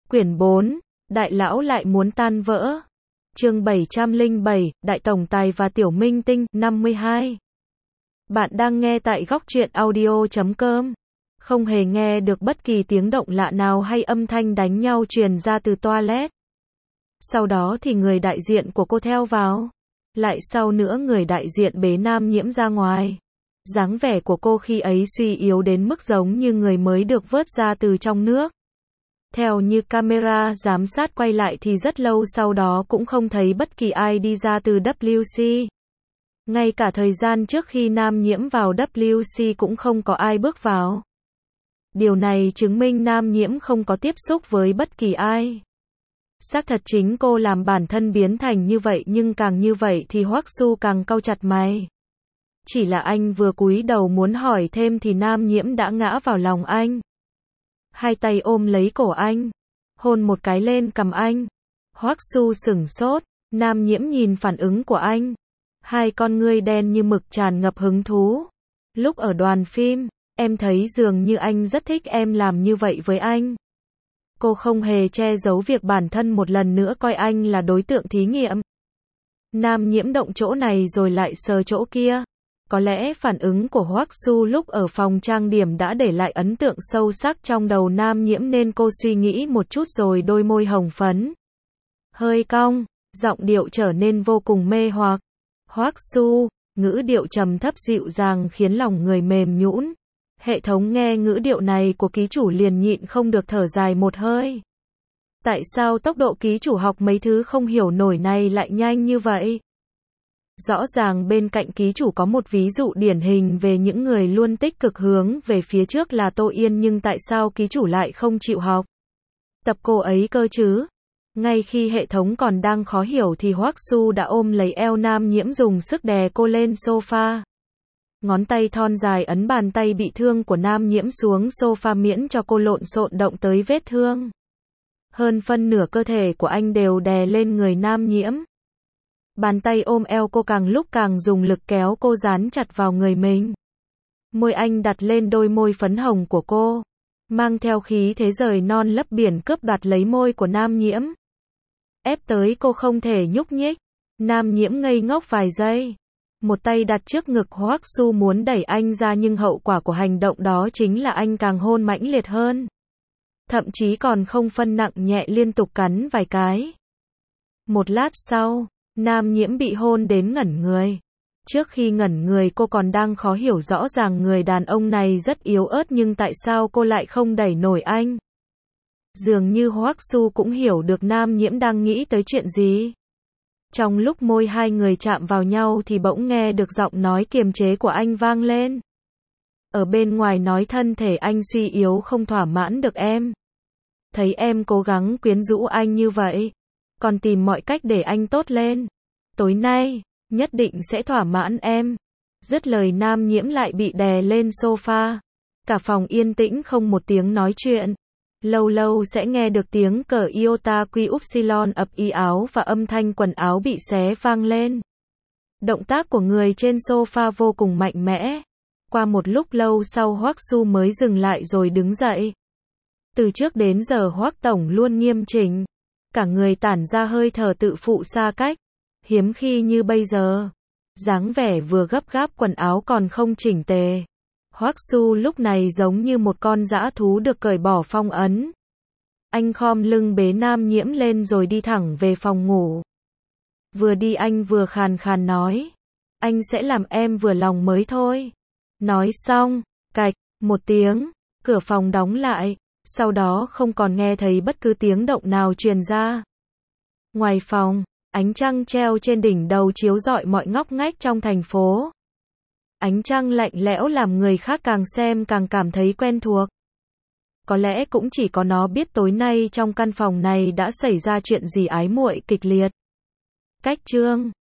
Quyển 4, Đại lão lại muốn tan vỡ. Chương 707, Đại tổng tài và tiểu minh tinh, 52. Bạn đang nghe tại góc truyện audio.com. Không hề nghe được bất kỳ tiếng động lạ nào hay âm thanh đánh nhau truyền ra từ toilet. Sau đó thì người đại diện của cô theo vào. Lại sau nữa người đại diện bế Nam Nhiễm ra ngoài. Dáng vẻ của cô khi ấy suy yếu đến mức giống như người mới được vớt ra từ trong nước. Theo như camera giám sát quay lại thì rất lâu sau đó cũng không thấy bất kỳ ai đi ra từ WC. Ngay cả thời gian trước khi Nam Nhiễm vào WC cũng không có ai bước vào. Điều này chứng minh Nam Nhiễm không có tiếp xúc với bất kỳ ai. Xác thật chính cô làm bản thân biến thành như vậy, nhưng càng như vậy thì Hoắc Su càng cau chặt mày. Chỉ là anh vừa cúi đầu muốn hỏi thêm thì Nam Nhiễm đã ngã vào lòng anh. Hai tay ôm lấy cổ anh, hôn một cái lên cằm anh. Hoắc Su sửng sốt, Nam Nhiễm nhìn phản ứng của anh. Hai con ngươi đen như mực tràn ngập hứng thú. Lúc ở đoàn phim, em thấy dường như anh rất thích em làm như vậy với anh. Cô không hề che giấu việc bản thân một lần nữa coi anh là đối tượng thí nghiệm. Nam Nhiễm động chỗ này rồi lại sờ chỗ kia. Có lẽ phản ứng của Hoắc Su lúc ở phòng trang điểm đã để lại ấn tượng sâu sắc trong đầu Nam Nhiễm nên cô suy nghĩ một chút rồi đôi môi hồng phấn hơi cong, giọng điệu trở nên vô cùng mê hoặc. Hoắc Su, ngữ điệu trầm thấp dịu dàng khiến lòng người mềm nhũn. Hệ thống nghe ngữ điệu này của ký chủ liền nhịn không được thở dài một hơi. Tại sao tốc độ ký chủ học mấy thứ không hiểu nổi này lại nhanh như vậy? Rõ ràng bên cạnh ký chủ có một ví dụ điển hình về những người luôn tích cực hướng về phía trước là Tô Yên, nhưng tại sao ký chủ lại không chịu học tập cô ấy cơ chứ? Ngay khi hệ thống còn đang khó hiểu thì Hoắc Su đã ôm lấy eo Nam Nhiễm dùng sức đè cô lên sofa. Ngón tay thon dài ấn bàn tay bị thương của Nam Nhiễm xuống sofa miễn cho cô lộn xộn động tới vết thương. Hơn phân nửa cơ thể của anh đều đè lên người Nam Nhiễm. Bàn tay ôm eo cô càng lúc càng dùng lực kéo cô dán chặt vào người mình. Môi anh đặt lên đôi môi phấn hồng của cô, mang theo khí thế rời non lấp biển cướp đoạt lấy môi của Nam Nhiễm. Ép tới cô không thể nhúc nhích. Nam Nhiễm ngây ngốc vài giây. Một tay đặt trước ngực Hoắc Su muốn đẩy anh ra, nhưng hậu quả của hành động đó chính là anh càng hôn mãnh liệt hơn. Thậm chí còn không phân nặng nhẹ liên tục cắn vài cái. Một lát sau, Nam Nhiễm bị hôn đến ngẩn người. Trước khi ngẩn người cô còn đang khó hiểu, rõ ràng người đàn ông này rất yếu ớt nhưng tại sao cô lại không đẩy nổi anh? Dường như Hoắc Su cũng hiểu được Nam Nhiễm đang nghĩ tới chuyện gì. Trong lúc môi hai người chạm vào nhau thì bỗng nghe được giọng nói kiềm chế của anh vang lên. Ở bên ngoài nói thân thể anh suy yếu không thỏa mãn được em. Thấy em cố gắng quyến rũ anh như vậy, còn tìm mọi cách để anh tốt lên. Tối nay, nhất định sẽ thỏa mãn em. Dứt lời Nam Nhiễm lại bị đè lên sofa. Cả phòng yên tĩnh không một tiếng nói chuyện. Lâu lâu sẽ nghe được tiếng cờ iota quy upsilon ập y áo và âm thanh quần áo bị xé vang lên. Động tác của người trên sofa vô cùng mạnh mẽ. Qua một lúc lâu sau Hoắc Su mới dừng lại rồi đứng dậy. Từ trước đến giờ Hoắc tổng luôn nghiêm chỉnh. Cả người tản ra hơi thở tự phụ xa cách. Hiếm khi như bây giờ. Dáng vẻ vừa gấp gáp quần áo còn không chỉnh tề. Hoắc Su lúc này giống như một con dã thú được cởi bỏ phong ấn. Anh khom lưng bế Nam Nhiễm lên rồi đi thẳng về phòng ngủ. Vừa đi anh vừa khàn khàn nói. Anh sẽ làm em vừa lòng mới thôi. Nói xong, cạch, một tiếng, cửa phòng đóng lại. Sau đó không còn nghe thấy bất cứ tiếng động nào truyền ra. Ngoài phòng, ánh trăng treo trên đỉnh đầu chiếu rọi mọi ngóc ngách trong thành phố. Ánh trăng lạnh lẽo làm người khác càng xem càng cảm thấy quen thuộc. Có lẽ cũng chỉ có nó biết tối nay trong căn phòng này đã xảy ra chuyện gì ái muội kịch liệt. Cách chương